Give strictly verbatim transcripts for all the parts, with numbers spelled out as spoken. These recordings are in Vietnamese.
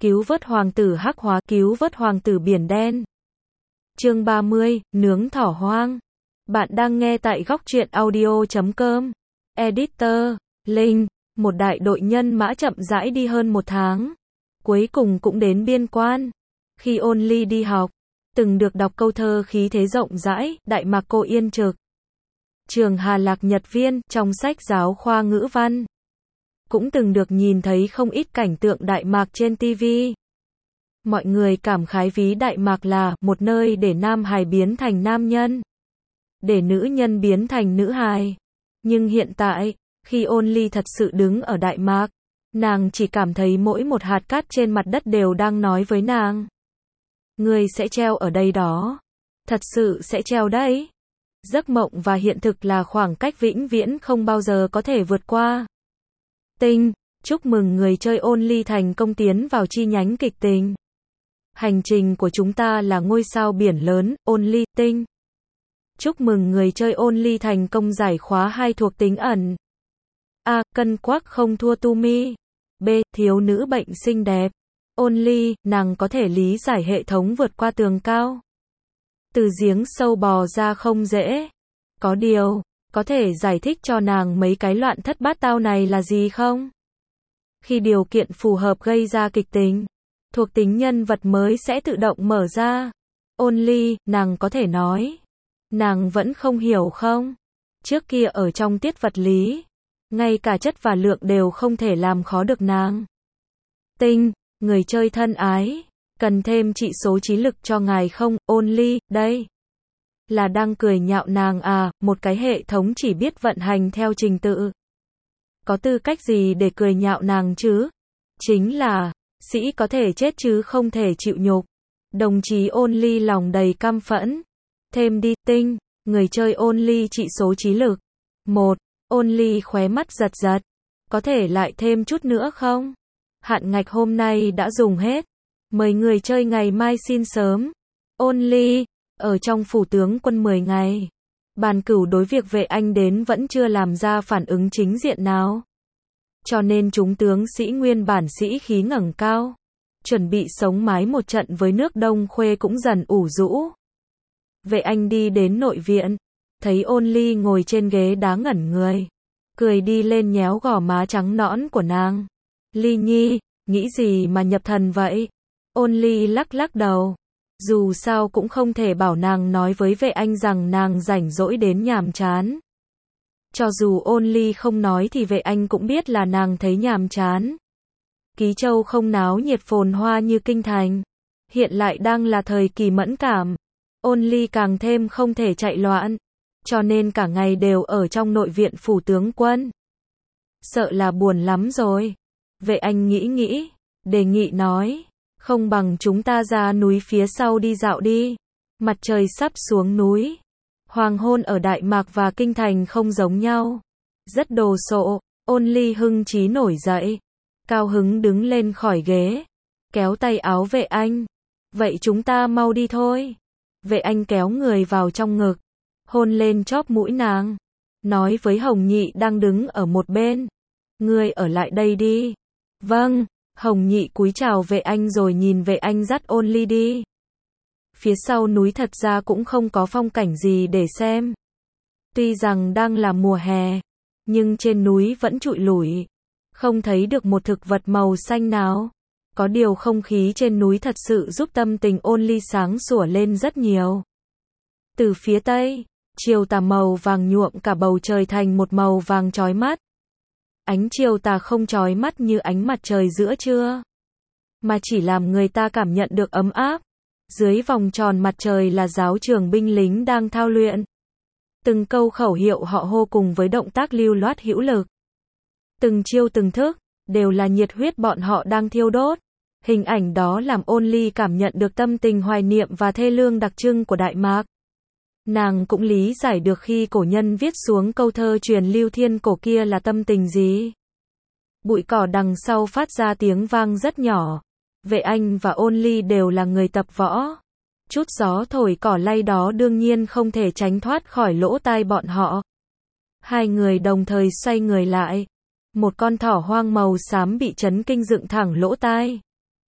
cứu vớt hoàng tử hắc hóa, cứu vớt hoàng tử biển đen. Chương ba mươi, nướng thỏ hoang. Bạn đang nghe tại góc truyện audio chấm com. Editor, Linh, một đại đội nhân mã chậm rãi đi hơn một tháng. Cuối cùng cũng đến biên quan. Khi Ôn Ly đi học, từng được đọc câu thơ khí thế rộng rãi, Đại Mạc Cô Yên Trực. Trường Hà Lạc Nhật Viên, trong sách giáo khoa ngữ văn. Cũng từng được nhìn thấy không ít cảnh tượng Đại Mạc trên ti vi. Mọi người cảm khái ví Đại Mạc là một nơi để nam hài biến thành nam nhân, để nữ nhân biến thành nữ hài. Nhưng hiện tại, khi Ôn Ly thật sự đứng ở Đại Mạc, nàng chỉ cảm thấy mỗi một hạt cát trên mặt đất đều đang nói với nàng: ngươi sẽ treo ở đây đó. Thật sự sẽ treo đấy. Giấc mộng và hiện thực là khoảng cách vĩnh viễn không bao giờ có thể vượt qua. Tinh, chúc mừng người chơi Ôn Ly thành công tiến vào chi nhánh kịch tình. Hành trình của chúng ta là ngôi sao biển lớn, Ôn Ly, Tinh. Chúc mừng người chơi Ôn Ly thành công giải khóa hai thuộc tính ẩn. A. Cân quắc không thua Tumi. B. Thiếu nữ bệnh xinh đẹp. Ôn Ly, nàng có thể lý giải hệ thống vượt qua tường cao. Từ giếng sâu bò ra không dễ. Có điều, có thể giải thích cho nàng mấy cái loạn thất bát tao này là gì không? Khi điều kiện phù hợp gây ra kịch tính, thuộc tính nhân vật mới sẽ tự động mở ra. Ôn Ly, nàng có thể nói. Nàng vẫn không hiểu không? Trước kia ở trong tiết vật lý, ngay cả chất và lượng đều không thể làm khó được nàng. Tinh, người chơi thân ái, cần thêm trị số trí lực cho ngài không? Ôn Ly, đây là đang cười nhạo nàng à, một cái hệ thống chỉ biết vận hành theo trình tự. Có tư cách gì để cười nhạo nàng chứ? Chính là, sĩ có thể chết chứ không thể chịu nhục. Đồng chí Ôn Ly lòng đầy căm phẫn. Thêm đi, Tinh, người chơi Ôn Ly trị số trí lực. một. Ôn Ly khóe mắt giật giật. Có thể lại thêm chút nữa không? Hạn ngạch hôm nay đã dùng hết. Mời người chơi ngày mai xin sớm. Ôn Ly, ở trong phủ tướng quân mười ngày. Bàn cửu đối việc Vệ Anh đến vẫn chưa làm ra phản ứng chính diện nào. Cho nên chúng tướng sĩ nguyên bản sĩ khí ngẩng cao. Chuẩn bị sống mái một trận với nước Đông Khuê cũng dần ủ rũ. Vệ Anh đi đến nội viện. Thấy Ôn Ly ngồi trên ghế đá ngẩn người. Cười đi lên nhéo gò má trắng nõn của nàng. Ly Nhi, nghĩ gì mà nhập thần vậy? Ôn Ly lắc lắc đầu. Dù sao cũng không thể bảo nàng nói với Vệ Anh rằng nàng rảnh rỗi đến nhàm chán. Cho dù Ôn Ly không nói thì Vệ Anh cũng biết là nàng thấy nhàm chán. Ký Châu không náo nhiệt phồn hoa như kinh thành. Hiện lại đang là thời kỳ mẫn cảm. Ôn Ly càng thêm không thể chạy loạn. Cho nên cả ngày đều ở trong nội viện phủ tướng quân. Sợ là buồn lắm rồi. Vệ Anh nghĩ nghĩ, đề nghị nói. Không bằng chúng ta ra núi phía sau đi dạo đi. Mặt trời sắp xuống núi. Hoàng hôn ở Đại Mạc và Kinh Thành không giống nhau. Rất đồ sộ. Ôn Ly hưng chí nổi dậy. Cao hứng đứng lên khỏi ghế. Kéo tay áo Vệ Anh. Vậy chúng ta mau đi thôi. Vệ Anh kéo người vào trong ngực. Hôn lên chóp mũi nàng. Nói với Hồng Nhị đang đứng ở một bên. Ngươi ở lại đây đi. Vâng. Hồng Nhị cúi chào Vệ Anh rồi nhìn Vệ Anh dắt Ôn Ly đi. Phía sau núi thật ra cũng không có phong cảnh gì để xem. Tuy rằng đang là mùa hè, nhưng trên núi vẫn trụi lủi. Không thấy được một thực vật màu xanh nào. Có điều không khí trên núi thật sự giúp tâm tình Ôn Ly sáng sủa lên rất nhiều. Từ phía tây, chiều tà màu vàng nhuộm cả bầu trời thành một màu vàng chói mắt. Ánh chiều tà không chói mắt như ánh mặt trời giữa trưa, mà chỉ làm người ta cảm nhận được ấm áp. Dưới vòng tròn mặt trời là giáo trường binh lính đang thao luyện. Từng câu khẩu hiệu họ hô cùng với động tác lưu loát hữu lực. Từng chiêu từng thức, đều là nhiệt huyết bọn họ đang thiêu đốt. Hình ảnh đó làm Ôn Ly cảm nhận được tâm tình hoài niệm và thê lương đặc trưng của Đại Mạc. Nàng cũng lý giải được khi cổ nhân viết xuống câu thơ truyền lưu thiên cổ kia là tâm tình gì. Bụi cỏ đằng sau phát ra tiếng vang rất nhỏ. Vệ Anh và Ôn Ly đều là người tập võ. Chút gió thổi cỏ lay đó đương nhiên không thể tránh thoát khỏi lỗ tai bọn họ. Hai người đồng thời xoay người lại. Một con thỏ hoang màu xám bị chấn kinh dựng thẳng lỗ tai.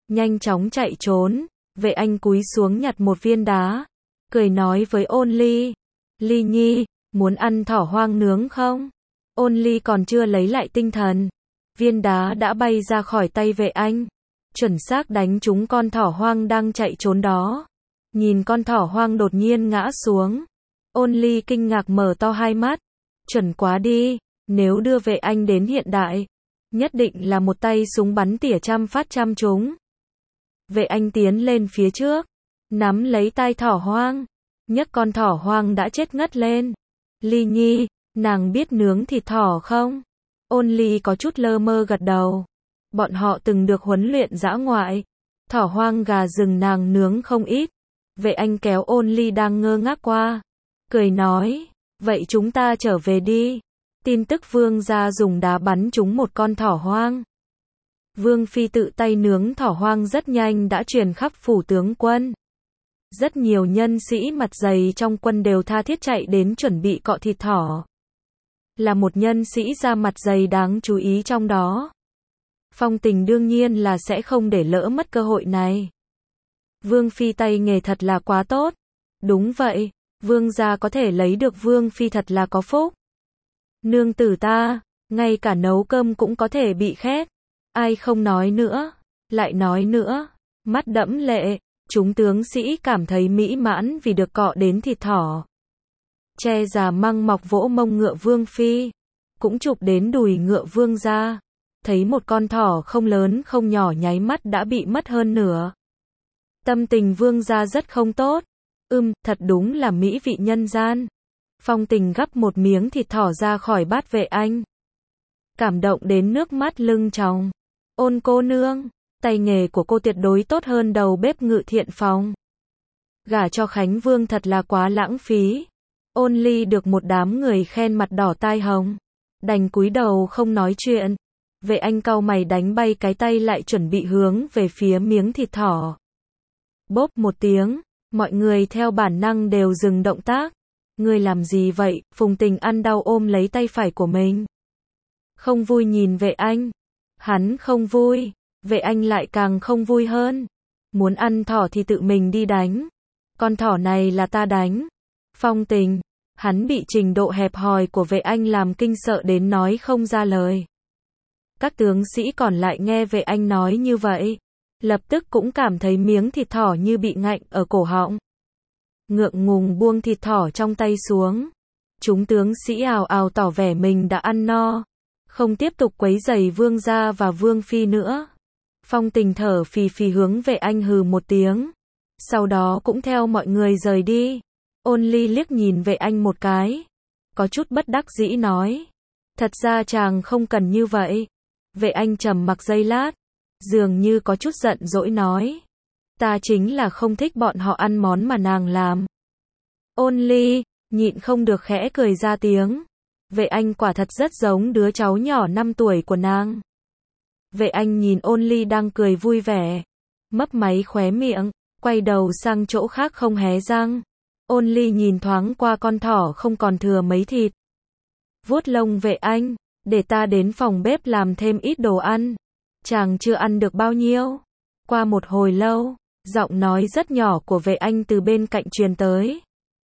nhanh chóng chạy trốn. Vệ Anh cúi xuống nhặt một viên đá, cười nói với Ôn Ly, Ly Nhi, muốn ăn thỏ hoang nướng không? Ôn Ly còn chưa lấy lại tinh thần, viên đá đã bay ra khỏi tay Vệ Anh, chuẩn xác đánh trúng con thỏ hoang đang chạy trốn đó. Nhìn con thỏ hoang đột nhiên ngã xuống, Ôn Ly kinh ngạc mở to hai mắt, chuẩn quá đi, nếu đưa Vệ Anh đến hiện đại, nhất định là một tay súng bắn tỉa trăm phát trăm trúng. Vệ Anh tiến lên phía trước, nắm lấy tai thỏ hoang, nhấc con thỏ hoang đã chết ngất lên. Ly Nhi, nàng biết nướng thịt thỏ không? Ôn Ly có chút lơ mơ gật đầu. Bọn họ từng được huấn luyện dã ngoại. Thỏ hoang gà rừng nàng nướng không ít. Vệ Anh kéo Ôn Ly đang ngơ ngác qua, cười nói, vậy chúng ta trở về đi. Tin tức vương gia dùng đá bắn trúng một con thỏ hoang. Vương phi tự tay nướng thỏ hoang rất nhanh đã truyền khắp phủ tướng quân. Rất nhiều nhân sĩ mặt dày trong quân đều tha thiết chạy đến chuẩn bị cọ thịt thỏ. Là một nhân sĩ da mặt dày đáng chú ý trong đó, Phong Tình đương nhiên là sẽ không để lỡ mất cơ hội này. Vương phi tay nghề thật là quá tốt. Đúng vậy, vương gia có thể lấy được vương phi thật là có phúc. Nương tử ta, ngay cả nấu cơm cũng có thể bị khét. Ai không nói nữa, lại nói nữa, mắt đẫm lệ, chúng tướng sĩ cảm thấy mỹ mãn vì được cọ đến thịt thỏ. Che già măng mọc vỗ mông ngựa vương phi, cũng chụp đến đùi ngựa vương gia. Thấy một con thỏ không lớn không nhỏ nháy mắt đã bị mất hơn nửa. Tâm tình vương gia rất không tốt. Ưm, thật đúng là mỹ vị nhân gian. Phong Tình gắp một miếng thịt thỏ ra khỏi bát Vệ Anh, cảm động đến nước mắt lưng tròng. Ôn cô nương, tay nghề của cô tuyệt đối tốt hơn đầu bếp Ngự Thiện phòng. Gả cho Khánh Vương thật là quá lãng phí. Ôn Ly được một đám người khen mặt đỏ tai hồng, đành cúi đầu không nói chuyện. Vệ Anh cau mày đánh bay cái tay lại chuẩn bị hướng về phía miếng thịt thỏ. Bốp một tiếng, mọi người theo bản năng đều dừng động tác. Ngươi làm gì vậy? Phùng Tình ăn đau ôm lấy tay phải của mình. Không vui nhìn Vệ Anh. Hắn không vui, Vệ Anh lại càng không vui hơn. Muốn ăn thỏ thì tự mình đi đánh. Con thỏ này là ta đánh. Phong Tình, hắn bị trình độ hẹp hòi của Vệ Anh làm kinh sợ đến nói không ra lời. Các tướng sĩ còn lại nghe Vệ Anh nói như vậy, lập tức cũng cảm thấy miếng thịt thỏ như bị ngạnh ở cổ họng. Ngượng ngùng buông thịt thỏ trong tay xuống. Chúng tướng sĩ ào ào tỏ vẻ mình đã ăn no, không tiếp tục quấy rầy vương gia và vương phi nữa. Phong Tình thở phì phì hướng Vệ Anh hừ một tiếng, sau đó cũng theo mọi người rời đi. Ôn Ly liếc nhìn Vệ Anh một cái, có chút bất đắc dĩ nói, thật ra chàng không cần như vậy. Vệ Anh trầm mặc giây lát, dường như có chút giận dỗi nói, ta chính là không thích bọn họ ăn món mà nàng làm. Ôn Ly nhịn không được khẽ cười ra tiếng. Vệ Anh quả thật rất giống đứa cháu nhỏ năm tuổi của nàng. Vệ Anh nhìn Ôn Ly đang cười vui vẻ, mấp máy khóe miệng, quay đầu sang chỗ khác không hé răng. Ôn Ly nhìn thoáng qua con thỏ không còn thừa mấy thịt, vuốt lông Vệ Anh, để ta đến phòng bếp làm thêm ít đồ ăn. Chàng chưa ăn được bao nhiêu. Qua một hồi lâu, giọng nói rất nhỏ của Vệ Anh từ bên cạnh truyền tới.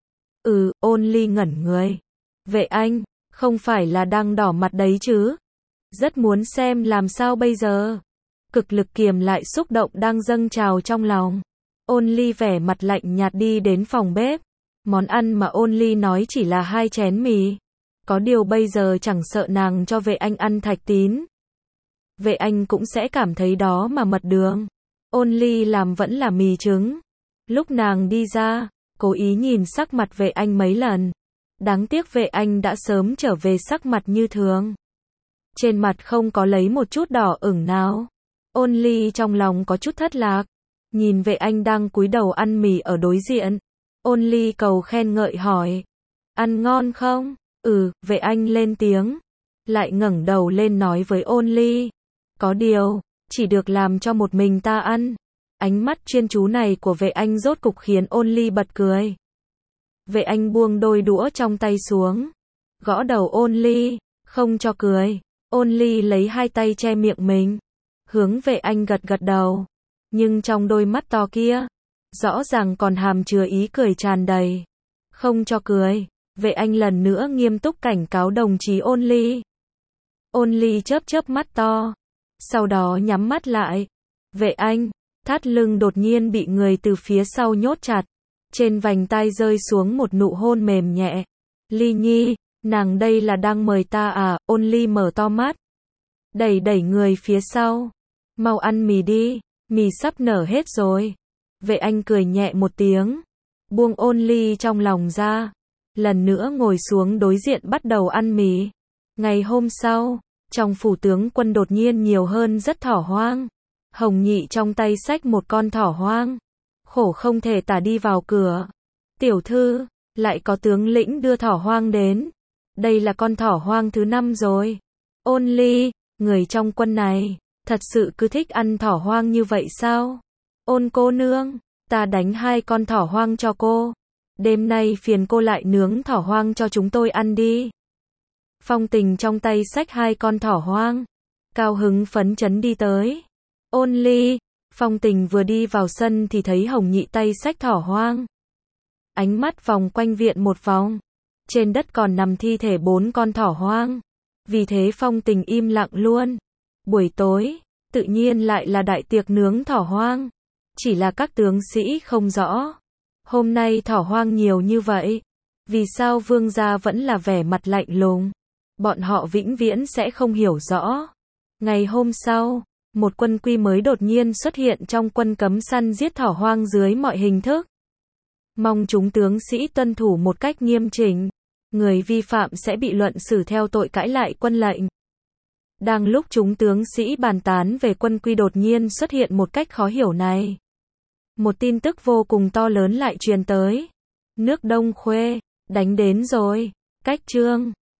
Ừ, Ôn Ly ngẩn người. Vệ Anh, không phải là đang đỏ mặt đấy chứ? Rất muốn xem làm sao bây giờ. Cực lực kiềm lại xúc động đang dâng trào trong lòng. Ôn Ly vẻ mặt lạnh nhạt đi đến phòng bếp. Món ăn mà Ôn Ly nói chỉ là hai chén mì. Có điều bây giờ chẳng sợ nàng cho Vệ Anh ăn thạch tín, Vệ Anh cũng sẽ cảm thấy đó mà mật đường. Ôn Ly làm vẫn là mì trứng. Lúc nàng đi ra, cố ý nhìn sắc mặt Vệ Anh mấy lần. Đáng tiếc Vệ Anh đã sớm trở về sắc mặt như thường. Trên mặt không có lấy một chút đỏ ửng nào. Ôn Ly trong lòng có chút thất lạc. Nhìn Vệ Anh đang cúi đầu ăn mì ở đối diện. Ôn Ly cầu khen ngợi hỏi, ăn ngon không? Ừ, Vệ Anh lên tiếng. Lại ngẩng đầu lên nói với Ôn Ly, có điều, chỉ được làm cho một mình ta ăn. Ánh mắt chuyên chú này của Vệ Anh rốt cục khiến Ôn Ly bật cười. Vệ Anh buông đôi đũa trong tay xuống, gõ đầu Ôn Ly, không cho cười. Ôn Ly lấy hai tay che miệng mình, hướng Vệ Anh gật gật đầu. nhưng trong đôi mắt to kia, rõ ràng còn hàm chứa ý cười tràn đầy. Không cho cười, Vệ Anh lần nữa nghiêm túc cảnh cáo đồng chí Ôn Ly. Ôn Ly chớp chớp mắt to, sau đó nhắm mắt lại. Vệ Anh, thắt lưng đột nhiên bị người từ phía sau nhốt chặt, trên vành tai rơi xuống một nụ hôn mềm nhẹ. Ly Nhi, nàng đây là đang mời ta à? Ôn Ly mở to mắt, đẩy đẩy người phía sau. Mau ăn mì đi, mì sắp nở hết rồi. Vệ Anh cười nhẹ một tiếng, buông Ôn Ly trong lòng ra, lần nữa ngồi xuống đối diện bắt đầu ăn mì. Ngày hôm sau, trong phủ tướng quân đột nhiên nhiều hơn rất thỏ hoang. Hồng Nhị trong tay xách một con thỏ hoang, khổ không thể tả đi vào cửa. Tiểu thư, lại có tướng lĩnh đưa thỏ hoang đến. Đây là con thỏ hoang thứ năm rồi. Ôn Ly, người trong quân này, thật sự cứ thích ăn thỏ hoang như vậy sao? Ôn cô nương, ta đánh hai con thỏ hoang cho cô. Đêm nay phiền cô lại nướng thỏ hoang cho chúng tôi ăn đi. Phong Tình trong tay xách hai con thỏ hoang, cao hứng phấn chấn đi tới. Ôn Ly, Phong Tình vừa đi vào sân thì thấy Hồng Nhị tay xách thỏ hoang. Ánh mắt vòng quanh viện một vòng, trên đất còn nằm thi thể bốn con thỏ hoang. Vì thế Phong Tình im lặng luôn. Buổi tối, tự nhiên lại là đại tiệc nướng thỏ hoang. Chỉ là các tướng sĩ không rõ, hôm nay thỏ hoang nhiều như vậy, vì sao vương gia vẫn là vẻ mặt lạnh lùng? Bọn họ vĩnh viễn sẽ không hiểu rõ. Ngày hôm sau, một quân quy mới đột nhiên xuất hiện trong quân cấm săn giết thỏ hoang dưới mọi hình thức. Mong chúng tướng sĩ tuân thủ một cách nghiêm chỉnh. Người vi phạm sẽ bị luận xử theo tội cãi lại quân lệnh. Đang lúc chúng tướng sĩ bàn tán về quân quy đột nhiên xuất hiện một cách khó hiểu này, một tin tức vô cùng to lớn lại truyền tới. Nước Đông Khuê, đánh đến rồi. Cách chương